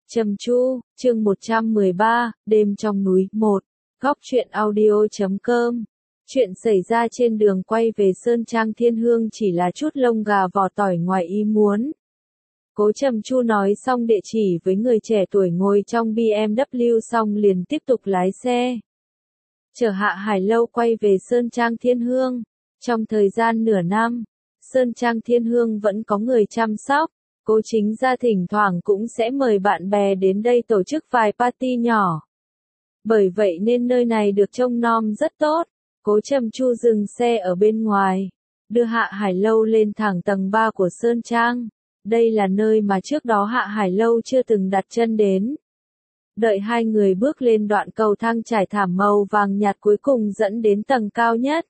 Trầm Chu, chương 113, đêm trong núi, 1. Góc truyện audio.com. Chuyện xảy ra trên đường quay về Sơn Trang Thiên Hương chỉ là chút lông gà vỏ tỏi ngoài ý muốn. Cố Trầm Chu nói xong địa chỉ với người trẻ tuổi ngồi trong BMW xong liền tiếp tục lái xe. Chở Hạ Hải Lâu quay về Sơn Trang Thiên Hương. Trong thời gian nửa năm, Sơn Trang Thiên Hương vẫn có người chăm sóc. Cố Chính Gia thỉnh thoảng cũng sẽ mời bạn bè đến đây tổ chức vài party nhỏ. Bởi vậy nên nơi này được trông nom rất tốt. Cố Trầm Chu dừng xe ở bên ngoài, đưa Hạ Hải Lâu lên thẳng tầng 3 của Sơn Trang. Đây là nơi mà trước đó Hạ Hải Lâu chưa từng đặt chân đến. Đợi hai người bước lên đoạn cầu thang trải thảm màu vàng nhạt cuối cùng dẫn đến tầng cao nhất.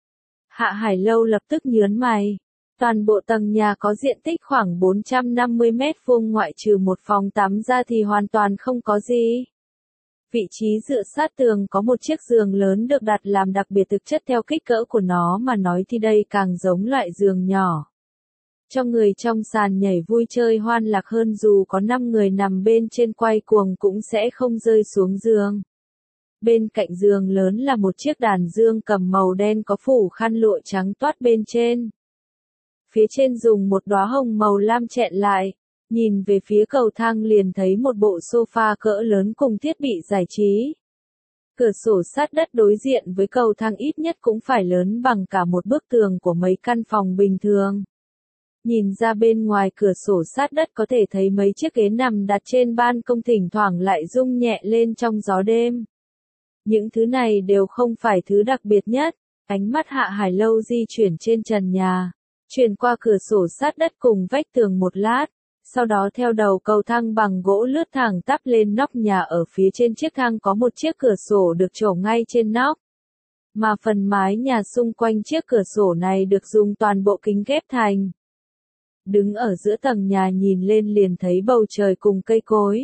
Hạ Hải Lâu lập tức nhướng mày. Toàn bộ tầng nhà có diện tích khoảng 450 mét vuông ngoại trừ một phòng tắm ra thì hoàn toàn không có gì. Vị trí dựa sát tường có một chiếc giường lớn được đặt làm đặc biệt, thực chất theo kích cỡ của nó mà nói thì đây càng giống loại giường nhỏ. Cho người trong sàn nhảy vui chơi hoan lạc hơn, dù có 5 người nằm bên trên quay cuồng cũng sẽ không rơi xuống giường. Bên cạnh giường lớn là một chiếc đàn dương cầm màu đen có phủ khăn lụa trắng toát bên trên. Phía trên dùng một đóa hồng màu lam chẹn lại, nhìn về phía cầu thang liền thấy một bộ sofa cỡ lớn cùng thiết bị giải trí. Cửa sổ sát đất đối diện với cầu thang ít nhất cũng phải lớn bằng cả một bức tường của mấy căn phòng bình thường. Nhìn ra bên ngoài cửa sổ sát đất có thể thấy mấy chiếc ghế nằm đặt trên ban công thỉnh thoảng lại rung nhẹ lên trong gió đêm. Những thứ này đều không phải thứ đặc biệt nhất, ánh mắt Hạ Hải Lâu di chuyển trên trần nhà. Chuyển qua cửa sổ sát đất cùng vách tường một lát, sau đó theo đầu cầu thang bằng gỗ lướt thẳng tắp lên nóc nhà. Ở phía trên chiếc thang có một chiếc cửa sổ được trổ ngay trên nóc. Mà phần mái nhà xung quanh chiếc cửa sổ này được dùng toàn bộ kính ghép thành. Đứng ở giữa tầng nhà nhìn lên liền thấy bầu trời cùng cây cối.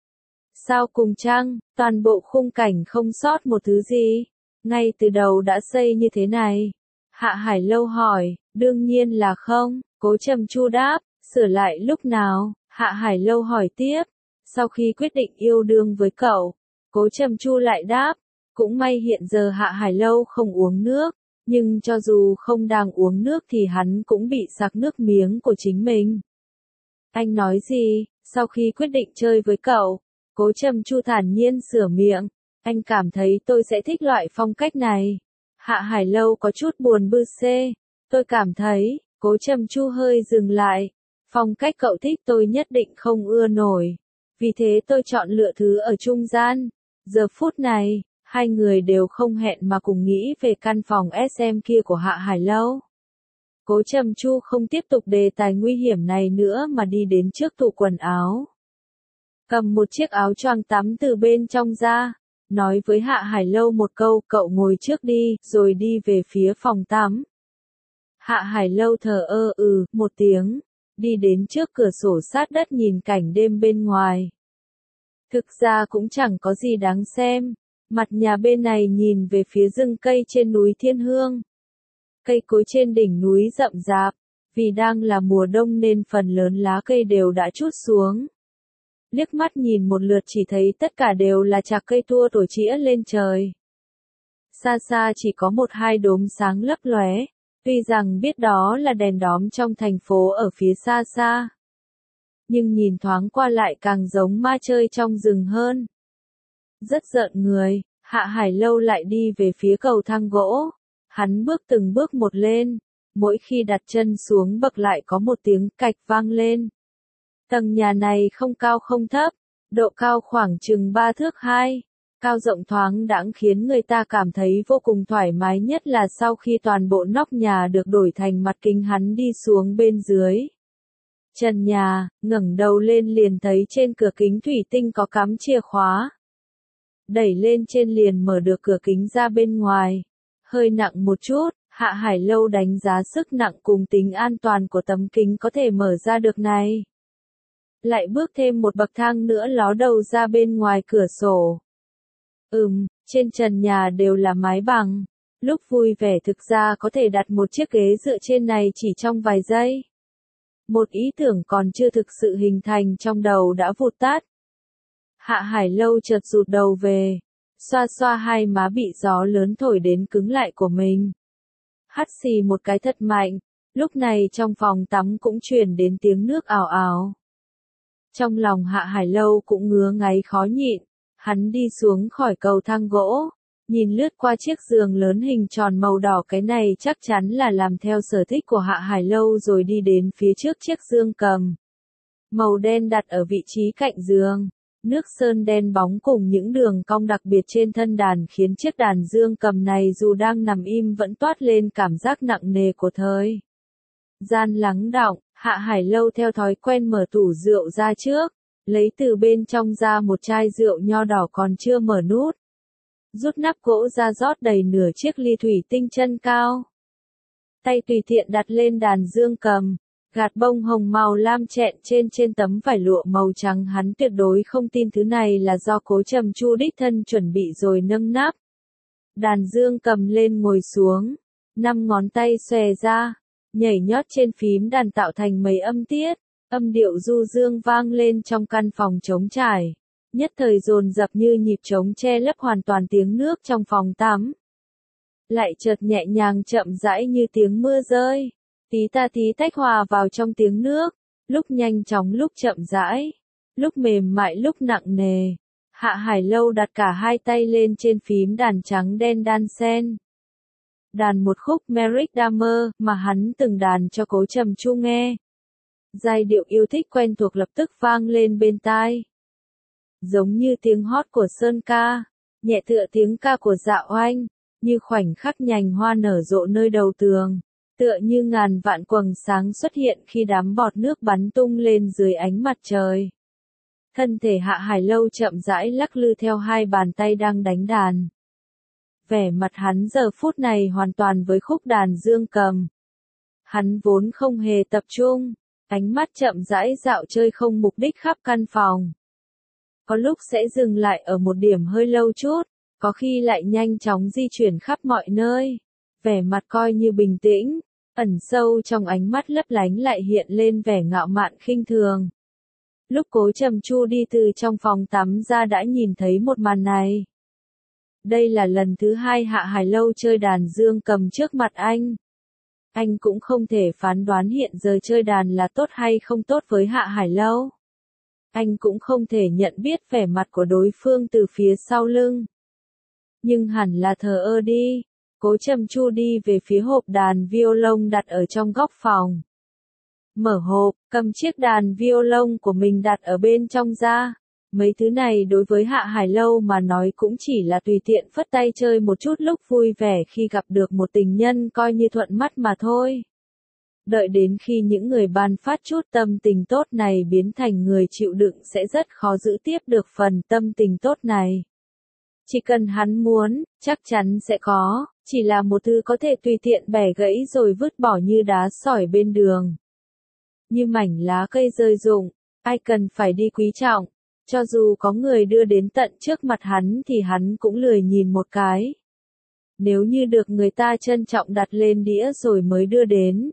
Sao cùng trăng, toàn bộ khung cảnh không sót một thứ gì. Ngay từ đầu đã xây như thế này. Hạ Hải Lâu hỏi, đương nhiên là không, Cố Trầm Chu đáp, sửa lại lúc nào, Hạ Hải Lâu hỏi tiếp, sau khi quyết định yêu đương với cậu, Cố Trầm Chu lại đáp, cũng may hiện giờ Hạ Hải Lâu không uống nước, nhưng cho dù không đang uống nước thì hắn cũng bị sặc nước miếng của chính mình. Anh nói gì, sau khi quyết định chơi với cậu, Cố Trầm Chu thản nhiên sửa miệng, anh cảm thấy tôi sẽ thích loại phong cách này. Hạ Hải Lâu có chút buồn bực xê, tôi cảm thấy, Cố Trầm Chu hơi dừng lại, phong cách cậu thích tôi nhất định không ưa nổi, vì thế tôi chọn lựa thứ ở trung gian. Giờ phút này, hai người đều không hẹn mà cùng nghĩ về căn phòng SM kia của Hạ Hải Lâu. Cố Trầm Chu không tiếp tục đề tài nguy hiểm này nữa mà đi đến trước tủ quần áo. Cầm một chiếc áo choàng tắm từ bên trong ra. Nói với Hạ Hải Lâu một câu, cậu ngồi trước đi, rồi đi về phía phòng tắm. Hạ Hải Lâu thờ ơ một tiếng, đi đến trước cửa sổ sát đất nhìn cảnh đêm bên ngoài. Thực ra cũng chẳng có gì đáng xem, mặt nhà bên này nhìn về phía rừng cây trên núi Thiên Hương. Cây cối trên đỉnh núi rậm rạp, vì đang là mùa đông nên phần lớn lá cây đều đã trút xuống. Liếc mắt nhìn một lượt chỉ thấy tất cả đều là chạc cây tua tủa chĩa lên trời. Xa xa chỉ có một hai đốm sáng lấp lóe, tuy rằng biết đó là đèn đóm trong thành phố ở phía xa xa. Nhưng nhìn thoáng qua lại càng giống ma chơi trong rừng hơn. Rất giận người, Hạ Hải Lâu lại đi về phía cầu thang gỗ. Hắn bước từng bước một lên, mỗi khi đặt chân xuống bậc lại có một tiếng cạch vang lên. Tầng nhà này không cao không thấp, độ cao khoảng chừng 3 thước 2, cao rộng thoáng đãng khiến người ta cảm thấy vô cùng thoải mái, nhất là sau khi toàn bộ nóc nhà được đổi thành mặt kính. Hắn đi xuống bên dưới trần nhà, ngẩng đầu lên liền thấy trên cửa kính thủy tinh có cắm chìa khóa. Đẩy lên trên liền mở được cửa kính ra bên ngoài. Hơi nặng một chút, Hạ Hải Lâu đánh giá sức nặng cùng tính an toàn của tấm kính có thể mở ra được này. Lại bước thêm một bậc thang nữa ló đầu ra bên ngoài cửa sổ. Trên trần nhà đều là mái bằng. Lúc vui vẻ thực ra có thể đặt một chiếc ghế dựa trên này chỉ trong vài giây. Một ý tưởng còn chưa thực sự hình thành trong đầu đã vụt tắt. Hạ Hải Lâu chợt rụt đầu về, xoa xoa hai má bị gió lớn thổi đến cứng lại của mình. Hắt xì một cái thật mạnh, lúc này trong phòng tắm cũng truyền đến tiếng nước ào ào. Trong lòng Hạ Hải Lâu cũng ngứa ngáy khó nhịn, hắn đi xuống khỏi cầu thang gỗ, nhìn lướt qua chiếc giường lớn hình tròn màu đỏ, cái này chắc chắn là làm theo sở thích của Hạ Hải Lâu, rồi đi đến phía trước chiếc dương cầm màu đen đặt ở vị trí cạnh giường. Nước sơn đen bóng cùng những đường cong đặc biệt trên thân đàn khiến chiếc đàn dương cầm này dù đang nằm im vẫn toát lên cảm giác nặng nề của thời gian lắng đọng. Hạ Hải Lâu theo thói quen mở tủ rượu ra trước, lấy từ bên trong ra một chai rượu nho đỏ còn chưa mở nút. Rút nắp gỗ ra rót đầy nửa chiếc ly thủy tinh chân cao. Tay tùy tiện đặt lên đàn dương cầm, gạt bông hồng màu lam chẹn trên tấm vải lụa màu trắng, hắn tuyệt đối không tin thứ này là do Cố Trầm Chu đích thân chuẩn bị rồi nâng nắp đàn dương cầm lên ngồi xuống, 5 ngón tay xòe ra, nhảy nhót trên phím đàn tạo thành mấy âm tiết, âm điệu du dương vang lên trong căn phòng trống trải, nhất thời dồn dập như nhịp trống che lấp hoàn toàn tiếng nước trong phòng tắm. Lại chợt nhẹ nhàng chậm rãi như tiếng mưa rơi, tí ta tí tách hòa vào trong tiếng nước, lúc nhanh chóng lúc chậm rãi, lúc mềm mại lúc nặng nề. Hạ Hải Lâu đặt cả hai tay lên trên phím đàn trắng đen đan sen. Đàn một khúc Merrick Damer mà hắn từng đàn cho Cố Trầm Chu nghe. Giai điệu yêu thích quen thuộc lập tức vang lên bên tai. Giống như tiếng hót của Sơn Ca, nhẹ tựa tiếng ca của Dạ Oanh, như khoảnh khắc nhành hoa nở rộ nơi đầu tường, tựa như ngàn vạn quầng sáng xuất hiện khi đám bọt nước bắn tung lên dưới ánh mặt trời. Thân thể Hạ Hải Lâu chậm rãi lắc lư theo hai bàn tay đang đánh đàn. Vẻ mặt hắn giờ phút này hoàn toàn với khúc đàn dương cầm. Hắn vốn không hề tập trung, ánh mắt chậm rãi dạo chơi không mục đích khắp căn phòng. Có lúc sẽ dừng lại ở một điểm hơi lâu chút, có khi lại nhanh chóng di chuyển khắp mọi nơi. Vẻ mặt coi như bình tĩnh, ẩn sâu trong ánh mắt lấp lánh lại hiện lên vẻ ngạo mạn khinh thường. Lúc Cố Trầm Chu đi từ trong phòng tắm ra đã nhìn thấy một màn này. Đây là lần thứ hai Hạ Hải Lâu chơi đàn dương cầm trước mặt anh. Anh cũng không thể phán đoán hiện giờ chơi đàn là tốt hay không tốt với Hạ Hải Lâu. Anh cũng không thể nhận biết vẻ mặt của đối phương từ phía sau lưng. Nhưng hẳn là thờ ơ đi. Cố Trầm Chu đi về phía hộp đàn violon đặt ở trong góc phòng. Mở hộp, cầm chiếc đàn violon của mình đặt ở bên trong ra. Mấy thứ này đối với Hạ Hải Lâu mà nói cũng chỉ là tùy tiện phất tay chơi một chút lúc vui vẻ khi gặp được một tình nhân coi như thuận mắt mà thôi. Đợi đến khi những người ban phát chút tâm tình tốt này biến thành người chịu đựng sẽ rất khó giữ tiếp được phần tâm tình tốt này. Chỉ cần hắn muốn, chắc chắn sẽ có, chỉ là một thứ có thể tùy tiện bẻ gãy rồi vứt bỏ như đá sỏi bên đường. Như mảnh lá cây rơi rụng, ai cần phải đi quý trọng, cho dù có người đưa đến tận trước mặt hắn thì hắn cũng lười nhìn một cái. Nếu như được người ta trân trọng đặt lên đĩa rồi mới đưa đến,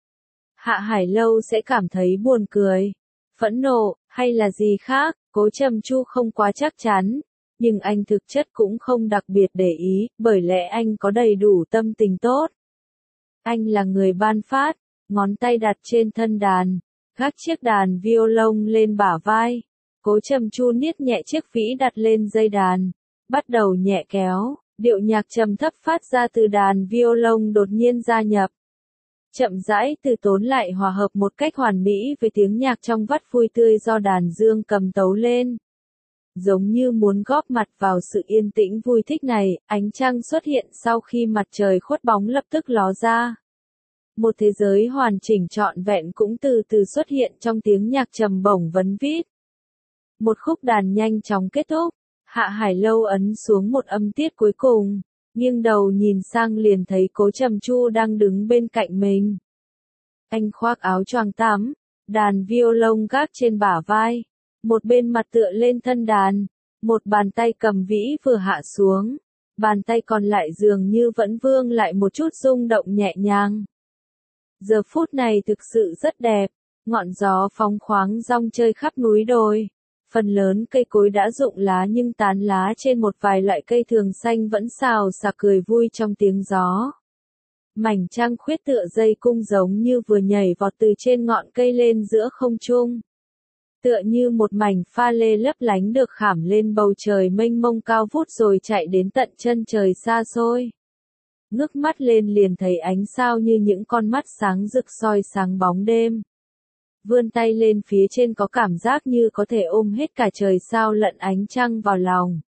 Hạ Hải Lâu sẽ cảm thấy buồn cười, phẫn nộ, hay là gì khác. Cố Trầm Chu không quá chắc chắn, nhưng anh thực chất cũng không đặc biệt để ý, bởi lẽ anh có đầy đủ tâm tình tốt. Anh là người ban phát, ngón tay đặt trên thân đàn, gác chiếc đàn violon lên bả vai. Cố Trầm Chu niết nhẹ chiếc vĩ đặt lên dây đàn, bắt đầu nhẹ kéo, điệu nhạc trầm thấp phát ra từ đàn violon đột nhiên gia nhập. Chậm rãi từ tốn lại hòa hợp một cách hoàn mỹ với tiếng nhạc trong vắt vui tươi do đàn dương cầm tấu lên. Giống như muốn góp mặt vào sự yên tĩnh vui thích này, ánh trăng xuất hiện sau khi mặt trời khuất bóng lập tức ló ra. Một thế giới hoàn chỉnh trọn vẹn cũng từ từ xuất hiện trong tiếng nhạc trầm bổng vấn vít. Một khúc đàn nhanh chóng kết thúc, Hạ Hải Lâu ấn xuống một âm tiết cuối cùng, nghiêng đầu nhìn sang liền thấy Cố Trầm Chu đang đứng bên cạnh mình. Anh khoác áo choàng tắm, đàn violon gác trên bả vai, một bên mặt tựa lên thân đàn, một bàn tay cầm vĩ vừa hạ xuống, bàn tay còn lại dường như vẫn vương lại một chút rung động nhẹ nhàng. Giờ phút này thực sự rất đẹp, ngọn gió phóng khoáng rong chơi khắp núi đồi, Phần lớn cây cối đã rụng lá nhưng tán lá trên một vài loại cây thường xanh vẫn xào xạc cười vui trong tiếng gió. Mảnh trăng khuyết tựa dây cung giống như vừa nhảy vọt từ trên ngọn cây lên giữa không trung. Tựa như một mảnh pha lê lấp lánh được khảm lên bầu trời mênh mông cao vút rồi chạy đến tận chân trời xa xôi. Ngước mắt lên liền thấy ánh sao như những con mắt sáng rực soi sáng bóng đêm. Vươn tay lên phía trên có cảm giác như có thể ôm hết cả trời sao lẫn ánh trăng vào lòng.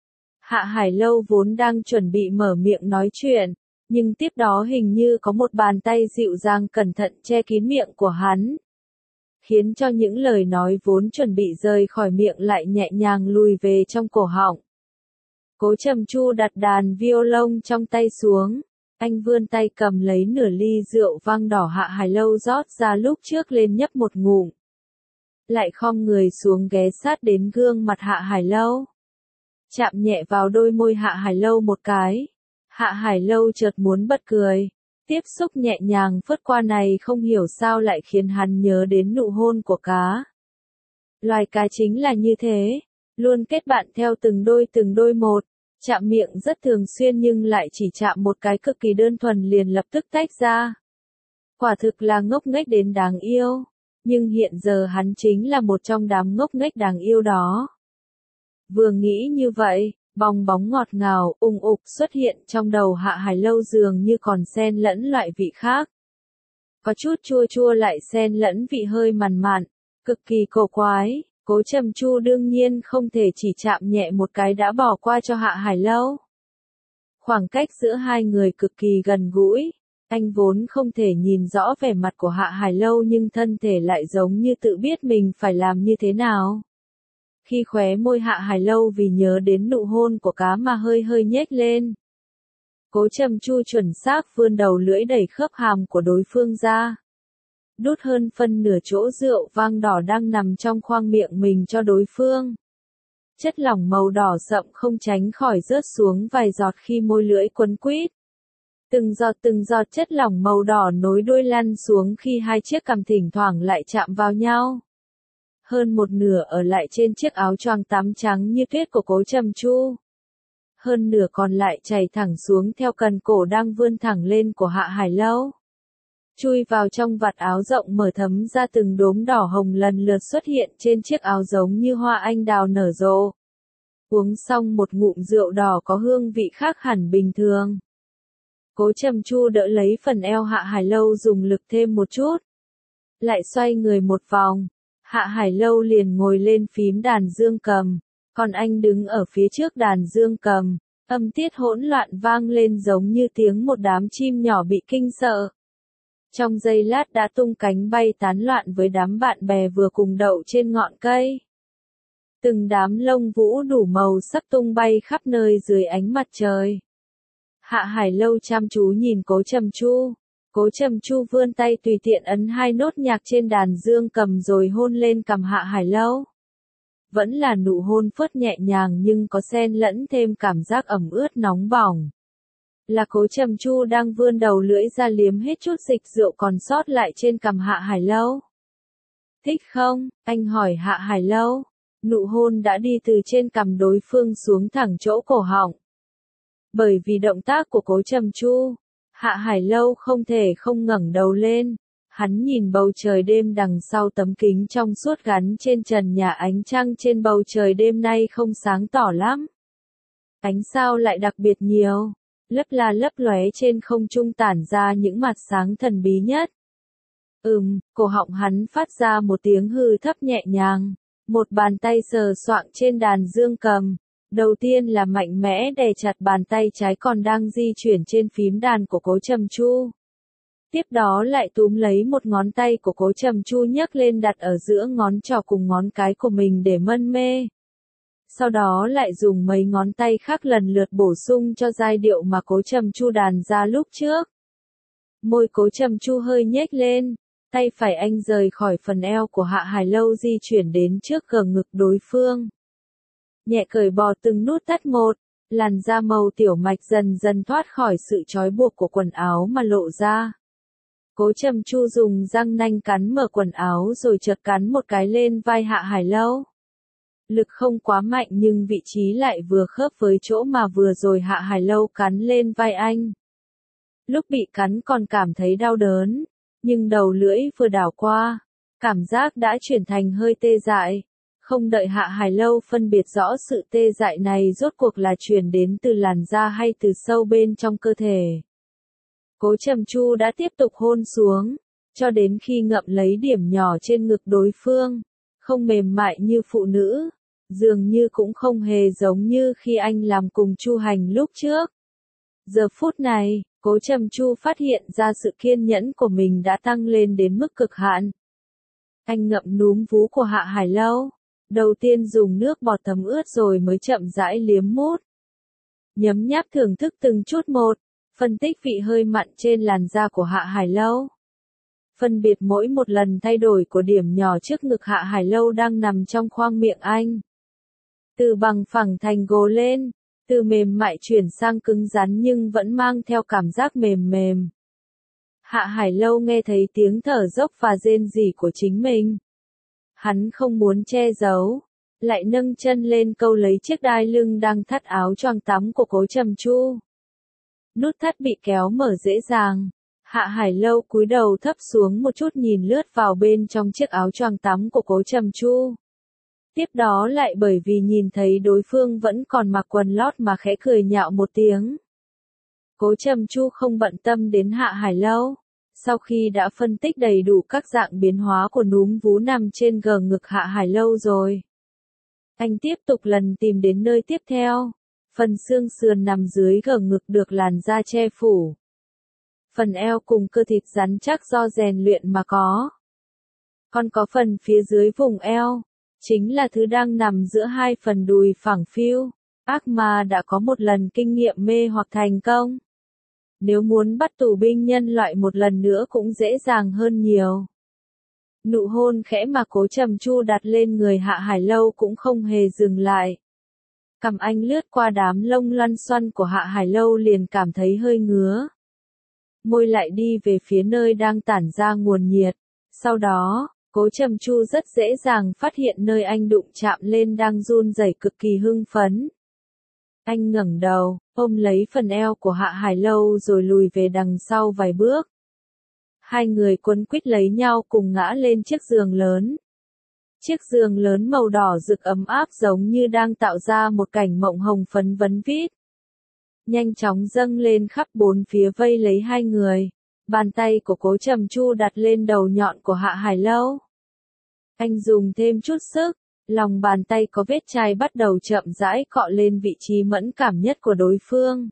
Hạ Hải Lâu vốn đang chuẩn bị mở miệng nói chuyện, nhưng tiếp đó hình như có một bàn tay dịu dàng cẩn thận che kín miệng của hắn, khiến cho những lời nói vốn chuẩn bị rời khỏi miệng lại nhẹ nhàng lùi về trong cổ họng. Cố Trầm Chu đặt đàn violon trong tay xuống, anh vươn tay cầm lấy nửa ly rượu vang đỏ Hạ Hải Lâu rót ra lúc trước lên nhấp một ngụm. Lại khom người xuống ghé sát đến gương mặt Hạ Hải Lâu. Chạm nhẹ vào đôi môi Hạ Hải Lâu một cái. Hạ Hải Lâu chợt muốn bật cười. Tiếp xúc nhẹ nhàng phớt qua này không hiểu sao lại khiến hắn nhớ đến nụ hôn của cá. Loài cá chính là như thế, luôn kết bạn theo từng đôi một, chạm miệng rất thường xuyên nhưng lại chỉ chạm một cái cực kỳ đơn thuần liền lập tức tách ra. Quả thực là ngốc nghếch đến đáng yêu, nhưng hiện giờ hắn chính là một trong đám ngốc nghếch đáng yêu đó. Vừa nghĩ như vậy, bong bóng ngọt ngào, ung ục xuất hiện trong đầu Hạ Hải Lâu dường như còn xen lẫn loại vị khác. Có chút chua chua lại xen lẫn vị hơi mặn mặn, cực kỳ cổ quái. Cố Trầm Chu đương nhiên không thể chỉ chạm nhẹ một cái đã bỏ qua cho Hạ Hải Lâu. Khoảng cách giữa hai người cực kỳ gần gũi, anh vốn không thể nhìn rõ vẻ mặt của Hạ Hải Lâu nhưng thân thể lại giống như tự biết mình phải làm như thế nào. Khi khóe môi Hạ Hải Lâu vì nhớ đến nụ hôn của cá mà hơi hơi nhếch lên. Cố Trầm Chu chuẩn xác vươn đầu lưỡi đẩy khớp hàm của đối phương ra. Đút hơn phân nửa chỗ rượu vang đỏ đang nằm trong khoang miệng mình cho đối phương. Chất lỏng màu đỏ sậm không tránh khỏi rớt xuống vài giọt khi môi lưỡi quấn quýt. Từng giọt chất lỏng màu đỏ nối đuôi lăn xuống khi hai chiếc cằm thỉnh thoảng lại chạm vào nhau. Hơn một nửa ở lại trên chiếc áo choàng tắm trắng như tuyết của Cố Trầm Chu. Hơn nửa còn lại chảy thẳng xuống theo cần cổ đang vươn thẳng lên của Hạ Hải Lâu. Chui vào trong vạt áo rộng mở thấm ra từng đốm đỏ hồng lần lượt xuất hiện trên chiếc áo giống như hoa anh đào nở rộ. Uống xong một ngụm rượu đỏ có hương vị khác hẳn bình thường. Cố Trầm Chu đỡ lấy phần eo Hạ Hải Lâu dùng lực thêm một chút. Lại xoay người một vòng. Hạ Hải Lâu liền ngồi lên phím đàn dương cầm. Còn anh đứng ở phía trước đàn dương cầm. Âm tiết hỗn loạn vang lên giống như tiếng một đám chim nhỏ bị kinh sợ. Trong giây lát đã tung cánh bay tán loạn với đám bạn bè vừa cùng đậu trên ngọn cây. Từng đám lông vũ đủ màu sắc tung bay khắp nơi dưới ánh mặt trời. Hạ Hải Lâu chăm chú nhìn Cố Trầm Chu. Cố Trầm Chu vươn tay tùy tiện ấn hai nốt nhạc trên đàn dương cầm rồi hôn lên cằm Hạ Hải Lâu. Vẫn là nụ hôn phớt nhẹ nhàng nhưng có xen lẫn thêm cảm giác ẩm ướt nóng bỏng. Là Cố Trầm Chu đang vươn đầu lưỡi ra liếm hết chút dịch rượu còn sót lại trên cằm Hạ Hải Lâu. Thích không? Anh hỏi Hạ Hải Lâu. Nụ hôn đã đi từ trên cằm đối phương xuống thẳng chỗ cổ họng. Bởi vì động tác của Cố Trầm Chu, Hạ Hải Lâu không thể không ngẩng đầu lên. Hắn nhìn bầu trời đêm đằng sau tấm kính trong suốt gắn trên trần nhà, ánh trăng trên bầu trời đêm nay không sáng tỏ lắm. Ánh sao lại đặc biệt nhiều, lấp la lấp lóe trên không trung tản ra những mặt sáng thần bí nhất. Cổ họng hắn phát ra một tiếng hừ thấp nhẹ nhàng. Một bàn tay sờ soạng trên đàn dương cầm. Đầu tiên là mạnh mẽ đè chặt bàn tay trái còn đang di chuyển trên phím đàn của Cố Trầm Chu. Tiếp đó lại túm lấy một ngón tay của Cố Trầm Chu nhấc lên đặt ở giữa ngón trỏ cùng ngón cái của mình để mân mê. Sau đó lại dùng mấy ngón tay khác lần lượt bổ sung cho giai điệu mà Cố Trầm Chu đàn ra lúc trước. Môi Cố Trầm Chu hơi nhếch lên, tay phải anh rời khỏi phần eo của Hạ Hải Lâu di chuyển đến trước gờ ngực đối phương. Nhẹ cởi bỏ từng nút thắt một, làn da màu tiểu mạch dần dần thoát khỏi sự trói buộc của quần áo mà lộ ra. Cố Trầm Chu dùng răng nanh cắn mở quần áo rồi chợt cắn một cái lên vai Hạ Hải Lâu. Lực không quá mạnh nhưng vị trí lại vừa khớp với chỗ mà vừa rồi Hạ Hải Lâu cắn lên vai anh. Lúc bị cắn còn cảm thấy đau đớn, nhưng đầu lưỡi vừa đảo qua, cảm giác đã chuyển thành hơi tê dại. Không đợi Hạ Hải Lâu phân biệt rõ sự tê dại này rốt cuộc là truyền đến từ làn da hay từ sâu bên trong cơ thể. Cố Trầm Chu đã tiếp tục hôn xuống, cho đến khi ngậm lấy điểm nhỏ trên ngực đối phương, không mềm mại như phụ nữ, dường như cũng không hề giống như khi anh làm cùng Chu Hành lúc trước. Giờ phút này, Cố Trầm Chu phát hiện ra sự kiên nhẫn của mình đã tăng lên đến mức cực hạn. Anh ngậm núm vú của Hạ Hải Lâu, đầu tiên dùng nước bọt thấm ướt rồi mới chậm rãi liếm mút. Nhấm nháp thưởng thức từng chút một, phân tích vị hơi mặn trên làn da của Hạ Hải Lâu. Phân biệt mỗi một lần thay đổi của điểm nhỏ trước ngực Hạ Hải Lâu đang nằm trong khoang miệng anh. Từ bằng phẳng thành gồ lên, từ mềm mại chuyển sang cứng rắn nhưng vẫn mang theo cảm giác mềm mềm. Hạ Hải Lâu nghe thấy tiếng thở dốc và rên rỉ của chính mình. Hắn không muốn che giấu, lại nâng chân lên câu lấy chiếc đai lưng đang thắt áo choàng tắm của Cố Trầm Chu. Nút thắt bị kéo mở dễ dàng. Hạ Hải Lâu cúi đầu thấp xuống một chút nhìn lướt vào bên trong chiếc áo choàng tắm của Cố Trầm Chu. Tiếp đó lại bởi vì nhìn thấy đối phương vẫn còn mặc quần lót mà khẽ cười nhạo một tiếng. Cố Trầm Chu không bận tâm đến Hạ Hải Lâu. Sau khi đã phân tích đầy đủ các dạng biến hóa của núm vú nằm trên gờ ngực Hạ Hải Lâu rồi, anh tiếp tục lần tìm đến nơi tiếp theo. Phần xương sườn nằm dưới gờ ngực được làn da che phủ. Phần eo cùng cơ thịt rắn chắc do rèn luyện mà có. Còn có phần phía dưới vùng eo, chính là thứ đang nằm giữa hai phần đùi phẳng phiu. Ác ma đã có một lần kinh nghiệm mê hoặc thành công. Nếu muốn bắt tù binh nhân loại một lần nữa cũng dễ dàng hơn nhiều. Nụ hôn khẽ mà Cố Trầm Chu đặt lên người Hạ Hải Lâu cũng không hề dừng lại. Cằm anh lướt qua đám lông loăn xoăn của Hạ Hải Lâu liền cảm thấy hơi ngứa. Môi lại đi về phía nơi đang tản ra nguồn nhiệt. Sau đó, Cố Trầm Chu rất dễ dàng phát hiện nơi anh đụng chạm lên đang run rẩy cực kỳ hưng phấn. Anh ngẩng đầu, ôm lấy phần eo của Hạ Hải Lâu rồi lùi về đằng sau vài bước. Hai người quấn quýt lấy nhau cùng ngã lên chiếc giường lớn. Chiếc giường lớn màu đỏ rực ấm áp giống như đang tạo ra một cảnh mộng hồng phấn vấn vít. Nhanh chóng dâng lên khắp bốn phía vây lấy hai người. Bàn tay của Cố Trầm Chu đặt lên đầu nhọn của Hạ Hải Lâu. Anh dùng thêm chút sức, lòng bàn tay có vết chai bắt đầu chậm rãi cọ lên vị trí mẫn cảm nhất của đối phương.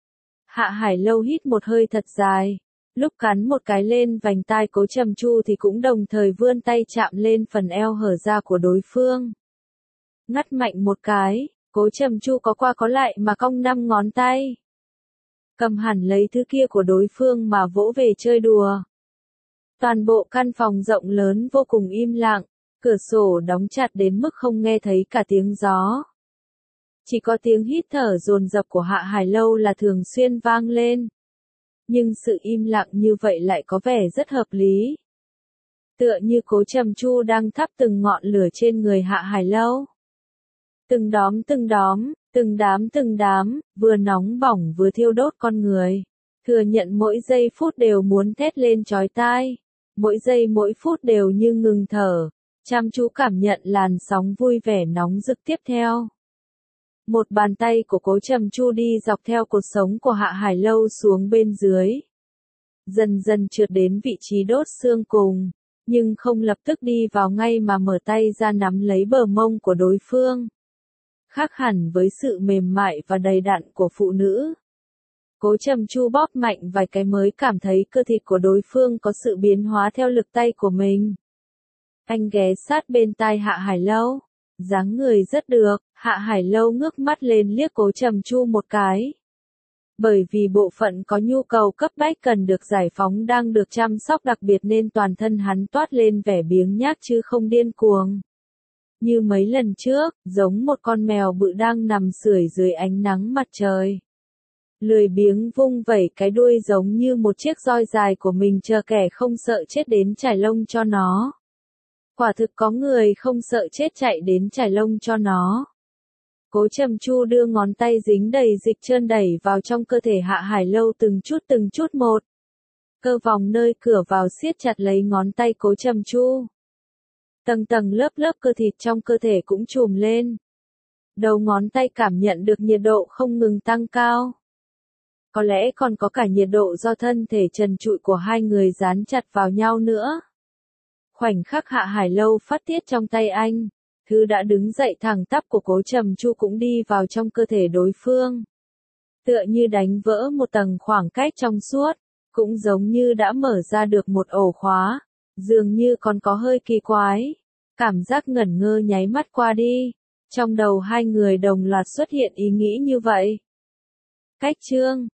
Hạ Hải Lâu hít một hơi thật dài. Lúc cắn một cái lên vành tai Cố Trầm Chu thì cũng đồng thời vươn tay chạm lên phần eo hở ra của đối phương. Ngắt mạnh một cái, Cố Trầm Chu có qua có lại mà cong 5 ngón tay. Cầm hẳn lấy thứ kia của đối phương mà vỗ về chơi đùa. Toàn bộ căn phòng rộng lớn vô cùng im lặng, cửa sổ đóng chặt đến mức không nghe thấy cả tiếng gió. Chỉ có tiếng hít thở dồn dập của Hạ Hải Lâu là thường xuyên vang lên. Nhưng sự im lặng như vậy lại có vẻ rất hợp lý. Tựa như Cố Trầm Chu đang thắp từng ngọn lửa trên người Hạ Hải Lâu. Từng đám, vừa nóng bỏng vừa thiêu đốt con người. Thừa nhận mỗi giây phút đều muốn thét lên chói tai. Mỗi giây mỗi phút đều như ngừng thở. Chăm chú cảm nhận làn sóng vui vẻ nóng rực tiếp theo. Một bàn tay của Cố Trầm Chu đi dọc theo cột sống của Hạ Hải Lâu xuống bên dưới. Dần dần trượt đến vị trí đốt xương cùng, nhưng không lập tức đi vào ngay mà mở tay ra nắm lấy bờ mông của đối phương. Khác hẳn với sự mềm mại và đầy đặn của phụ nữ. Cố Trầm Chu bóp mạnh vài cái mới cảm thấy cơ thịt của đối phương có sự biến hóa theo lực tay của mình. Anh ghé sát bên tai Hạ Hải Lâu. Dáng người rất được, Hạ Hải Lâu ngước mắt lên liếc Cố Trầm Chu một cái. Bởi vì bộ phận có nhu cầu cấp bách cần được giải phóng đang được chăm sóc đặc biệt nên toàn thân hắn toát lên vẻ biếng nhác chứ không điên cuồng. Như mấy lần trước, giống một con mèo bự đang nằm sưởi dưới ánh nắng mặt trời. Lười biếng vung vẩy cái đuôi giống như một chiếc roi dài của mình chờ kẻ không sợ chết đến chải lông cho nó. Quả thực có người không sợ chết chạy đến chải lông cho nó. Cố Trầm Chu đưa ngón tay dính đầy dịch trơn đẩy vào trong cơ thể Hạ Hải Lâu từng chút một. Cơ vòng nơi cửa vào siết chặt lấy ngón tay Cố Trầm Chu. Tầng tầng lớp lớp cơ thịt trong cơ thể cũng trùm lên. Đầu ngón tay cảm nhận được nhiệt độ không ngừng tăng cao. Có lẽ còn có cả nhiệt độ do thân thể trần trụi của hai người dán chặt vào nhau nữa. Khoảnh khắc Hạ Hải Lâu phát tiết trong tay anh, thứ đã đứng dậy thẳng tắp của Cố Trầm Chu cũng đi vào trong cơ thể đối phương. Tựa như đánh vỡ một tầng khoảng cách trong suốt, cũng giống như đã mở ra được một ổ khóa, dường như còn có hơi kỳ quái. Cảm giác ngẩn ngơ nháy mắt qua đi, trong đầu hai người đồng loạt xuất hiện ý nghĩ như vậy. Cách chương